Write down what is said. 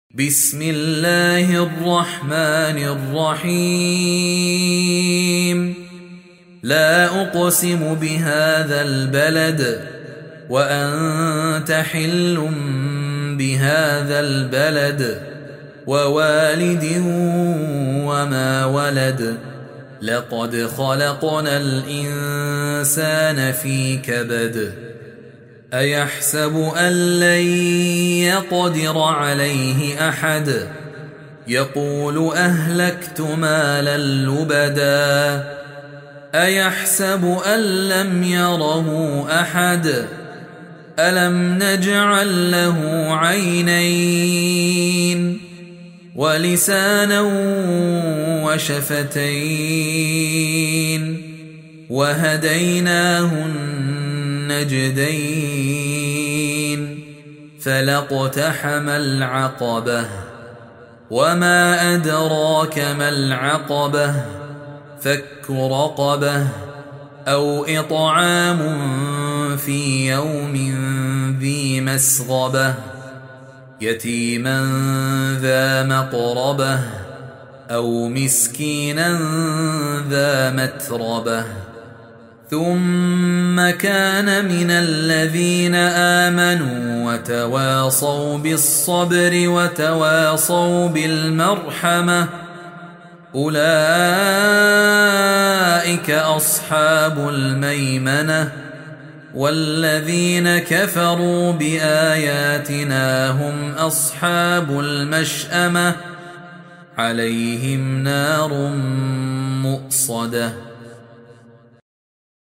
بسم الله الرحمن الرحيم لا أقسم بهذا البلد وأنت حل بهذا البلد ووالد وما ولد لقد خلقنا الإنسان في كبد أيحسب أن لن يقدر عليه أحد يقول أهلكت مالا لبدا أيحسب أن لم يره أحد ألم نجعل له عينين ولسانا وشفتين وهديناه النجدين فلاقتحم العقبة وما أدراك ما العقبة فك رقبة أو إطعام في يوم ذي مسغبة يتيما ذا مقربة أو مسكينا ذا متربة ثم كان من الذين آمنوا وتواصوا بالصبر وتواصوا بالمرحمة أولئك أصحاب الميمنة والذين كفروا بآياتنا هم أصحاب المشأمة عليهم نار مؤصدة